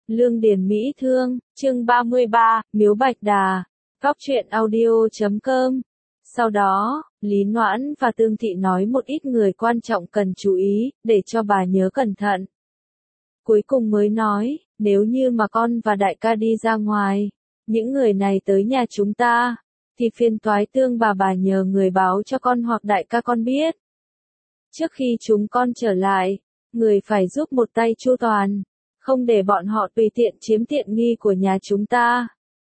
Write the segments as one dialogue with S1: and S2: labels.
S1: Lương Điền Mỹ Thương, chương 33, Miếu Bạch Đà, Góc truyện audio.com. Sau đó, Lý Noãn và Tương Thị nói một ít người quan trọng cần chú ý, để cho bà nhớ cẩn thận. Cuối cùng mới nói, nếu như mà con và đại ca đi ra ngoài, những người này tới nhà chúng ta, thì phiền toái Tương bà nhờ người báo cho con hoặc đại ca con biết. Trước khi chúng con trở lại, người phải giúp một tay chu toàn, không để bọn họ tùy tiện chiếm tiện nghi của nhà chúng ta.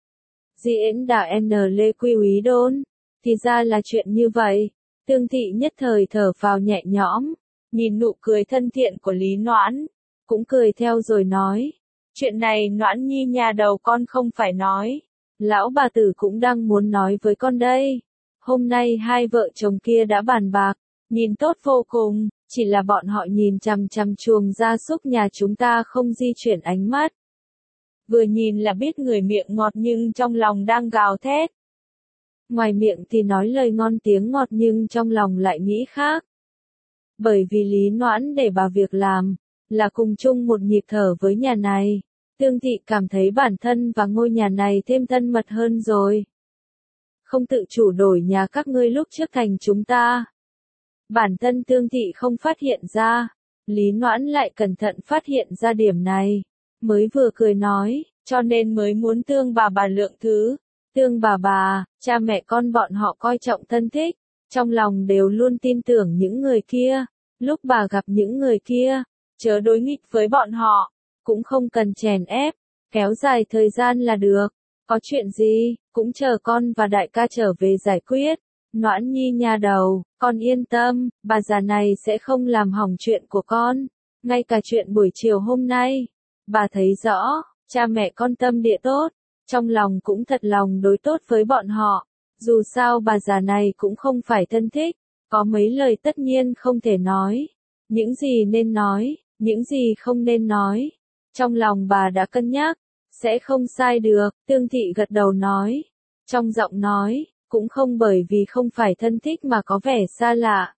S1: Diễn đà N Lê Quy Úy Đôn, thì ra là chuyện như vậy. Tương Thị nhất thời thở phào nhẹ nhõm, nhìn nụ cười thân thiện của Lý Noãn, cũng cười theo rồi nói, chuyện này Noãn Nhi nhà đầu con không phải nói, lão bà tử cũng đang muốn nói với con đây. Hôm nay hai vợ chồng kia đã bàn bạc, nhìn tốt vô cùng, chỉ là bọn họ nhìn chằm chằm chuồng gia súc nhà chúng ta không di chuyển ánh mắt. Vừa nhìn là biết người miệng ngọt nhưng trong lòng đang gào thét. Ngoài miệng thì nói lời ngon tiếng ngọt nhưng trong lòng lại nghĩ khác. Bởi vì Lý Noãn để bà việc làm, là cùng chung một nhịp thở với nhà này, Tương Thị cảm thấy bản thân và ngôi nhà này thêm thân mật hơn rồi. Không tự chủ đổi nhà các ngươi lúc trước thành chúng ta. Bản thân Tương Thị không phát hiện ra, Lý Noãn lại cẩn thận phát hiện ra điểm này, mới vừa cười nói, cho nên mới muốn Tương bà lượng thứ. Tương bà, cha mẹ con bọn họ coi trọng thân thích, trong lòng đều luôn tin tưởng những người kia, lúc bà gặp những người kia, chớ đối nghịch với bọn họ, cũng không cần chèn ép, kéo dài thời gian là được, có chuyện gì, cũng chờ con và đại ca trở về giải quyết. Noãn Nhi nhà đầu, con yên tâm, bà già này sẽ không làm hỏng chuyện của con, ngay cả chuyện buổi chiều hôm nay, bà thấy rõ, cha mẹ con tâm địa tốt, trong lòng cũng thật lòng đối tốt với bọn họ, dù sao bà già này cũng không phải thân thích, có mấy lời tất nhiên không thể nói, những gì nên nói, những gì không nên nói, trong lòng bà đã cân nhắc, sẽ không sai được. Tương Thị gật đầu nói, trong giọng nói, cũng không bởi vì không phải thân thích mà có vẻ xa lạ.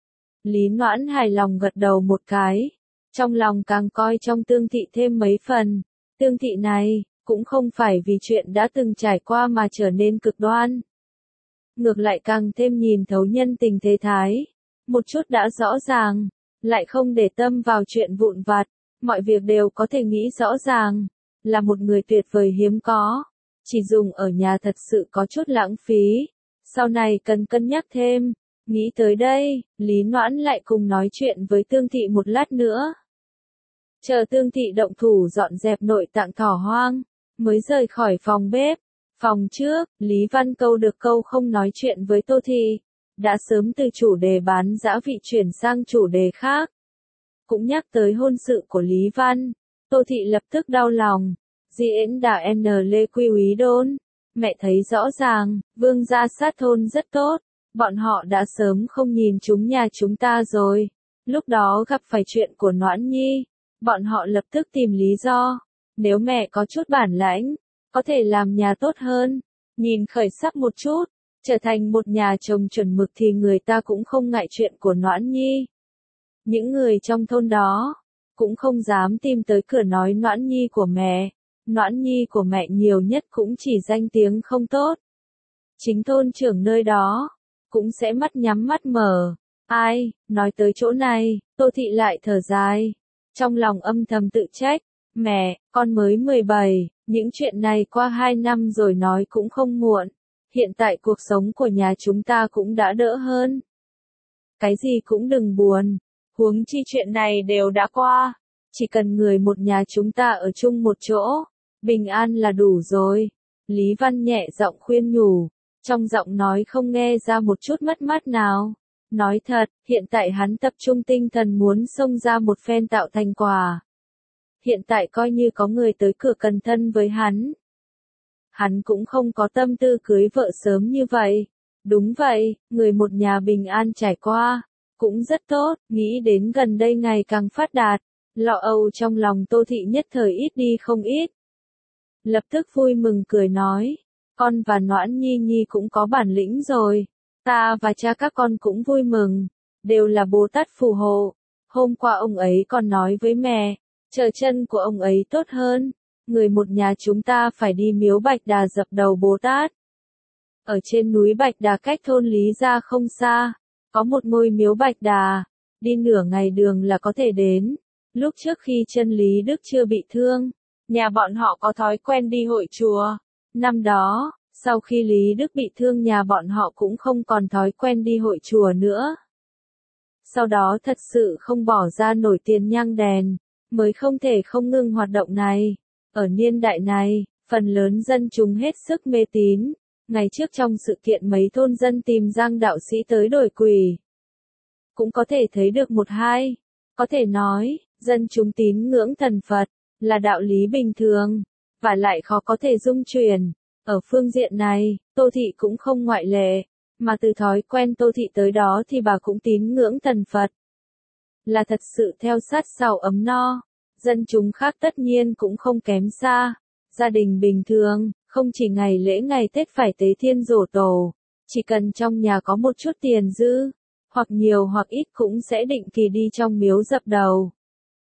S1: Lý Noãn hài lòng gật đầu một cái, trong lòng càng coi trong Tương Thị thêm mấy phần. Tương Thị này, cũng không phải vì chuyện đã từng trải qua mà trở nên cực đoan. Ngược lại càng thêm nhìn thấu nhân tình thế thái, một chút đã rõ ràng, lại không để tâm vào chuyện vụn vặt, mọi việc đều có thể nghĩ rõ ràng, là một người tuyệt vời hiếm có. Chỉ dùng ở nhà thật sự có chút lãng phí, sau này cần cân nhắc thêm. Nghĩ tới đây, Lý Noãn lại cùng nói chuyện với Tương Thị một lát nữa. Chờ Tương Thị động thủ dọn dẹp nội tạng thỏ hoang, mới rời khỏi phòng bếp. Phòng trước, Lý Văn câu được câu không nói chuyện với Tô Thị, đã sớm từ chủ đề bán dã vị chuyển sang chủ đề khác. Cũng nhắc tới hôn sự của Lý Văn, Tô Thị lập tức đau lòng. Diễn đà N Lê Quy Úy Đôn, mẹ thấy rõ ràng, Vương gia sát thôn rất tốt, bọn họ đã sớm không nhìn chúng nhà chúng ta rồi. Lúc đó gặp phải chuyện của Noãn Nhi, bọn họ lập tức tìm lý do. Nếu mẹ có chút bản lãnh, có thể làm nhà tốt hơn, nhìn khởi sắc một chút, trở thành một nhà chồng chuẩn mực thì người ta cũng không ngại chuyện của Noãn Nhi. Những người trong thôn đó, cũng không dám tìm tới cửa nói Noãn Nhi của mẹ. Noãn Nhi của mẹ nhiều nhất cũng chỉ danh tiếng không tốt. Chính thôn trưởng nơi đó, cũng sẽ mắt nhắm mắt mở. Ai, nói tới chỗ này, Tô Thị lại thở dài. Trong lòng âm thầm tự trách, mẹ, con mới 17, những chuyện này qua 2 năm rồi nói cũng không muộn. Hiện tại cuộc sống của nhà chúng ta cũng đã đỡ hơn. Cái gì cũng đừng buồn, huống chi chuyện này đều đã qua. Chỉ cần người một nhà chúng ta ở chung một chỗ, bình an là đủ rồi. Lý Văn nhẹ giọng khuyên nhủ, trong giọng nói không nghe ra một chút mất mát nào. Nói thật, hiện tại hắn tập trung tinh thần muốn xông ra một phen tạo thành quả. Hiện tại coi như có người tới cửa cần thân với hắn. Hắn cũng không có tâm tư cưới vợ sớm như vậy. Đúng vậy, người một nhà bình an trải qua, cũng rất tốt, nghĩ đến gần đây ngày càng phát đạt. Lo âu trong lòng Tô Thị nhất thời ít đi không ít. Lập tức vui mừng cười nói, con và Noãn Nhi cũng có bản lĩnh rồi, ta và cha các con cũng vui mừng, đều là Bồ Tát phù hộ. Hôm qua ông ấy còn nói với mẹ, chờ chân của ông ấy tốt hơn, người một nhà chúng ta phải đi miếu Bạch Đà dập đầu Bồ Tát. Ở trên núi Bạch Đà cách thôn Lý ra không xa, có một ngôi miếu Bạch Đà, đi nửa ngày đường là có thể đến. Lúc trước khi chân Lý Đức chưa bị thương, nhà bọn họ có thói quen đi hội chùa. Năm đó, sau khi Lý Đức bị thương nhà bọn họ cũng không còn thói quen đi hội chùa nữa. Sau đó thật sự không bỏ ra nổi tiền nhang đèn, mới không thể không ngừng hoạt động này. Ở niên đại này, phần lớn dân chúng hết sức mê tín. Ngày trước trong sự kiện mấy thôn dân tìm Giang đạo sĩ tới đổi quỷ, cũng có thể thấy được một hai. Có thể nói, dân chúng tín ngưỡng thần Phật, là đạo lý bình thường, và lại khó có thể dung chuyển. Ở phương diện này, Tô Thị cũng không ngoại lệ, mà từ thói quen Tô Thị tới đó thì bà cũng tín ngưỡng thần Phật. Là thật sự theo sát sau ấm no, dân chúng khác tất nhiên cũng không kém xa. Gia đình bình thường, không chỉ ngày lễ ngày Tết phải tế thiên giỗ tổ, chỉ cần trong nhà có một chút tiền dư, hoặc nhiều hoặc ít cũng sẽ định kỳ đi trong miếu dập đầu.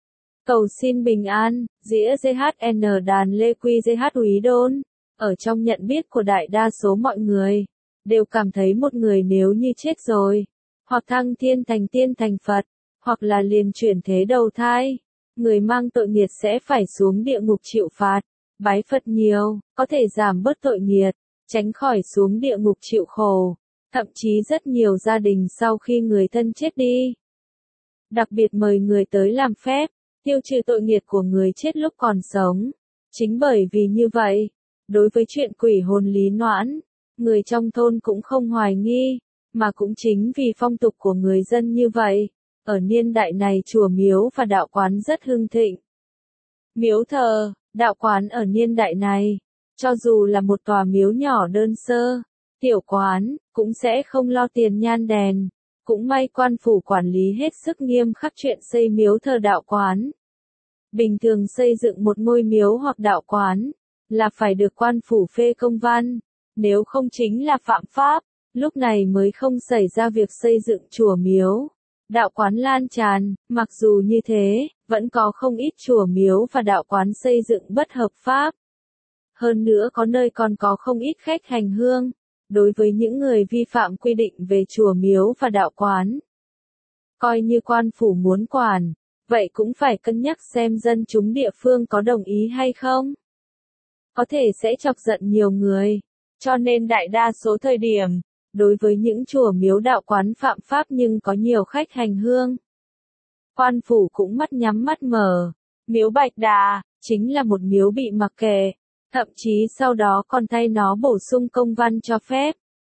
S1: Cầu xin bình an, dĩa GHN đàn Lê Quy GH Úy Đôn. Ở trong nhận biết của đại đa số mọi người, đều cảm thấy một người nếu như chết rồi, hoặc thăng thiên thành tiên thành Phật, hoặc là liền chuyển thế đầu thai, người mang tội nghiệt sẽ phải xuống địa ngục chịu phạt. Bái Phật nhiều, có thể giảm bớt tội nghiệt, tránh khỏi xuống địa ngục chịu khổ. Thậm chí rất nhiều gia đình sau khi người thân chết đi, đặc biệt mời người tới làm phép, tiêu trừ tội nghiệt của người chết lúc còn sống. Chính bởi vì như vậy, đối với chuyện quỷ hồn Lý Noãn, người trong thôn cũng không hoài nghi, mà cũng chính vì phong tục của người dân như vậy, ở niên đại này chùa miếu và đạo quán rất hưng thịnh. Miếu thờ, đạo quán ở niên đại này, cho dù là một tòa miếu nhỏ đơn sơ, tiểu quán, cũng sẽ không lo tiền nhan đèn. Cũng may quan phủ quản lý hết sức nghiêm khắc chuyện xây miếu thờ đạo quán. Bình thường xây dựng một ngôi miếu hoặc đạo quán, là phải được quan phủ phê công văn, nếu không chính là phạm pháp, lúc này mới không xảy ra việc xây dựng chùa miếu. Đạo quán lan tràn, mặc dù như thế, vẫn có không ít chùa miếu và đạo quán xây dựng bất hợp pháp. Hơn nữa có nơi còn có không ít khách hành hương. Đối với những người vi phạm quy định về chùa miếu và đạo quán, coi như quan phủ muốn quản, vậy cũng phải cân nhắc xem dân chúng địa phương có đồng ý hay không. Có thể sẽ chọc giận nhiều người, cho nên đại đa số thời điểm, đối với những chùa miếu đạo quán phạm pháp nhưng có nhiều khách hành hương, quan phủ cũng mắt nhắm mắt mở. Miếu Bạch Đà chính là một miếu bị mặc kệ, thậm chí sau đó còn thay nó bổ sung công văn cho phép.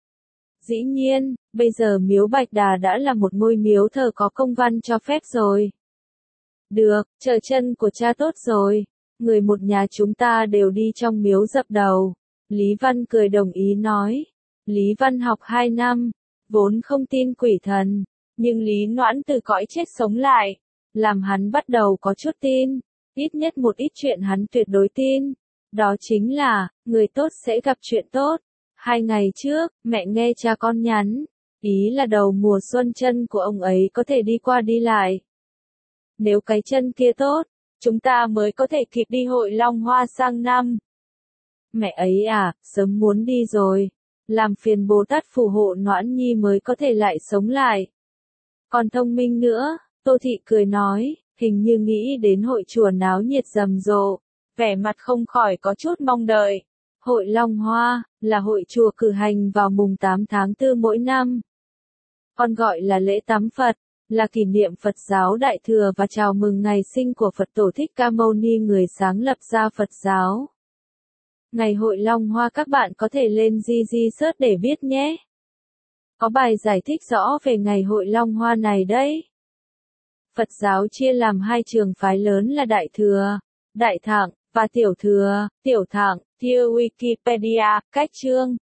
S1: Dĩ nhiên, bây giờ miếu Bạch Đà đã là một ngôi miếu thờ có công văn cho phép rồi. Được, chờ chân của cha tốt rồi, người một nhà chúng ta đều đi trong miếu dập đầu. Lý Văn cười đồng ý nói. Lý Văn học 2 năm, vốn không tin quỷ thần, nhưng Lý Noãn từ cõi chết sống lại, làm hắn bắt đầu có chút tin, ít nhất một ít chuyện hắn tuyệt đối tin. Đó chính là, người tốt sẽ gặp chuyện tốt. 2 ngày trước, mẹ nghe cha con nhắn, ý là đầu mùa xuân chân của ông ấy có thể đi qua đi lại. Nếu cái chân kia tốt, chúng ta mới có thể kịp đi hội Long Hoa sang năm. Mẹ ấy à, sớm muốn đi rồi. Làm phiền Bồ Tát phù hộ Noãn Nhi mới có thể lại sống lại. Còn thông minh nữa, Tô Thị cười nói, hình như nghĩ đến hội chùa náo nhiệt rầm rộ, vẻ mặt không khỏi có chút mong đợi. Hội Long Hoa, là hội chùa cử hành vào mùng 8 tháng 4 mỗi năm. Còn gọi là lễ tắm Phật, là kỷ niệm Phật giáo Đại Thừa và chào mừng ngày sinh của Phật Tổ Thích Ca Mâu Ni người sáng lập ra Phật giáo. Ngày hội Long Hoa các bạn có thể lên GG search để biết nhé. Có bài giải thích rõ về ngày hội Long Hoa này đấy. Phật giáo chia làm 2 trường phái lớn là Đại Thừa, Đại Thạng, và Tiểu Thừa, Tiểu Thạng, theo Wikipedia, cách chương.